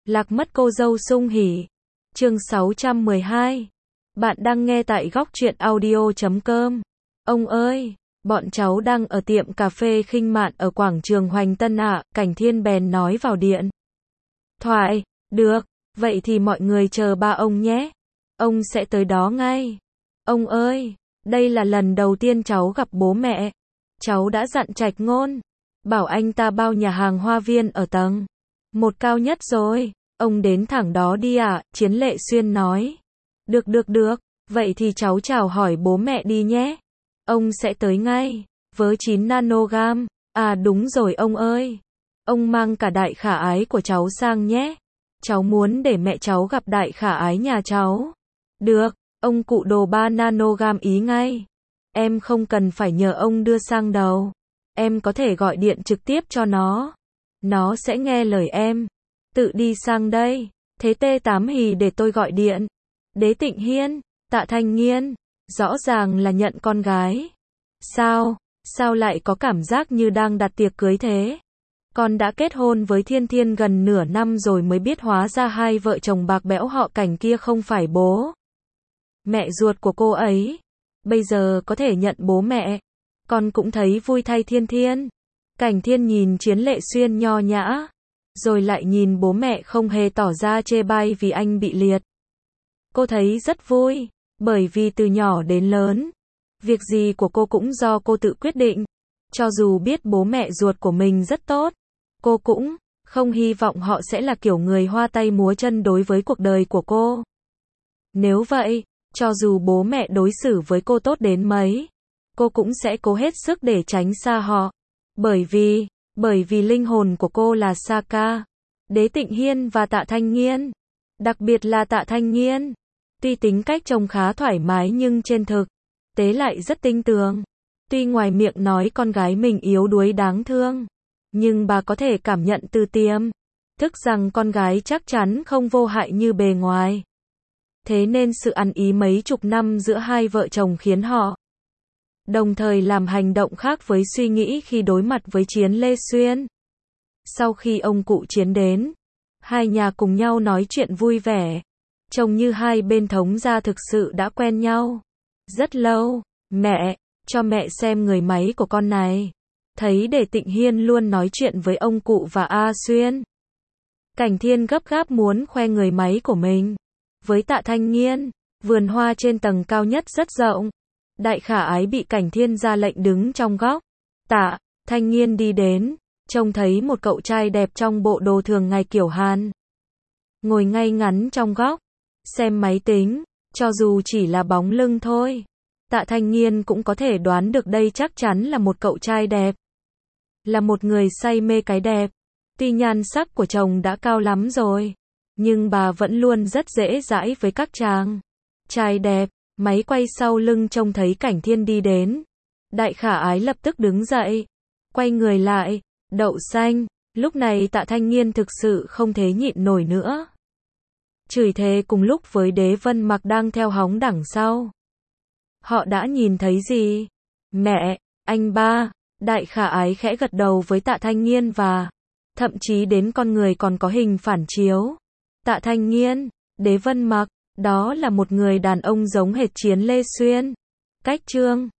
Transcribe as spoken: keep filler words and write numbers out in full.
Lạc mất cô dâu sung hỉ. Chương sáu trăm mười hai. Bạn đang nghe tại góc truyện audio chấm com. Ông ơi, bọn cháu đang ở tiệm cà phê khinh mạn ở quảng trường Hoành Tân ạ, Cảnh Thiên bèn nói vào điện thoại. Được, vậy thì mọi người chờ ba ông nhé. Ông sẽ tới đó ngay. Ông ơi, đây là lần đầu tiên cháu gặp bố mẹ. Cháu đã dặn Trạch Ngôn, bảo anh ta bao nhà hàng Hoa Viên ở tầng một cao nhất rồi. Ông đến thẳng đó đi ạ, à, Chiến Lệ Xuyên nói. Được được được, vậy thì cháu chào hỏi bố mẹ đi nhé. Ông sẽ tới ngay, với chín nanogam. À đúng rồi ông ơi. Ông mang cả đại khả ái của cháu sang nhé. Cháu muốn để mẹ cháu gặp đại khả ái nhà cháu. Được, ông cụ đồ ba nanogam ý ngay. Em không cần phải nhờ ông đưa sang đâu. Em có thể gọi điện trực tiếp cho nó. Nó sẽ nghe lời em. Tự đi sang đây. Thế tê tám hì để tôi gọi điện. Đế Tịnh Hiên, Tạ Thanh Nghiên. Rõ ràng là nhận con gái. Sao? Sao lại có cảm giác như đang đặt tiệc cưới thế? Con đã kết hôn với Thiên Thiên gần nửa năm rồi mới biết hóa ra hai vợ chồng bạc bẽo họ Cảnh kia không phải bố mẹ ruột của cô ấy. Bây giờ có thể nhận bố mẹ. Con cũng thấy vui thay Thiên Thiên. Cảnh Thiên nhìn Chiến Lệ Xuyên nho nhã, rồi lại nhìn bố mẹ không hề tỏ ra chê bai vì anh bị liệt. Cô thấy rất vui, bởi vì từ nhỏ đến lớn, việc gì của cô cũng do cô tự quyết định. Cho dù biết bố mẹ ruột của mình rất tốt, cô cũng không hy vọng họ sẽ là kiểu người hoa tay múa chân đối với cuộc đời của cô. Nếu vậy, cho dù bố mẹ đối xử với cô tốt đến mấy, cô cũng sẽ cố hết sức để tránh xa họ. Bởi vì, bởi vì linh hồn của cô là Saka, Đế Tịnh Hiên và Tạ Thanh Nghiên. Đặc biệt là Tạ Thanh Nghiên. Tuy tính cách trông khá thoải mái nhưng trên thực tế lại rất tinh tường. Tuy ngoài miệng nói con gái mình yếu đuối đáng thương, nhưng bà có thể cảm nhận từ tiềm thức rằng con gái chắc chắn không vô hại như bề ngoài. Thế nên sự ăn ý mấy chục năm giữa hai vợ chồng khiến họ đồng thời làm hành động khác với suy nghĩ khi đối mặt với Chiến Lê Xuyên. Sau khi ông cụ Chiến đến, hai nhà cùng nhau nói chuyện vui vẻ. Trông như hai bên thống gia thực sự đã quen nhau rất lâu. Mẹ, cho mẹ xem người máy của con này. Thấy Đế Tịnh Hiên luôn nói chuyện với ông cụ và A Xuyên, Cảnh Thiên gấp gáp muốn khoe người máy của mình với Tạ Thanh Nghiên. Vườn hoa trên tầng cao nhất rất rộng. Đại khả ái bị Cảnh Thiên ra lệnh đứng trong góc. Tạ Thanh Nghiên đi đến, trông thấy một cậu trai đẹp trong bộ đồ thường ngày kiểu Hàn, ngồi ngay ngắn trong góc, xem máy tính. Cho dù chỉ là bóng lưng thôi, Tạ Thanh Nghiên cũng có thể đoán được đây chắc chắn là một cậu trai đẹp, là một người say mê cái đẹp. Tuy nhan sắc của chồng đã cao lắm rồi, nhưng bà vẫn luôn rất dễ dãi với các chàng trai đẹp. Máy quay sau lưng trông thấy Cảnh Thiên đi đến, đại khả ái lập tức đứng dậy, quay người lại. Đậu xanh. Lúc này Tạ Thanh Nghiên thực sự không thể nhịn nổi nữa, chửi thề cùng lúc với Đế Vân Mặc đang theo hóng đằng sau. Họ đã nhìn thấy gì? Mẹ, anh ba. Đại khả ái khẽ gật đầu với Tạ Thanh Nghiên và thậm chí đến con người còn có hình phản chiếu. Tạ Thanh Nghiên, Đế Vân Mặc, đó là một người đàn ông giống hệt Chiến Lê Xuyên. Cách trương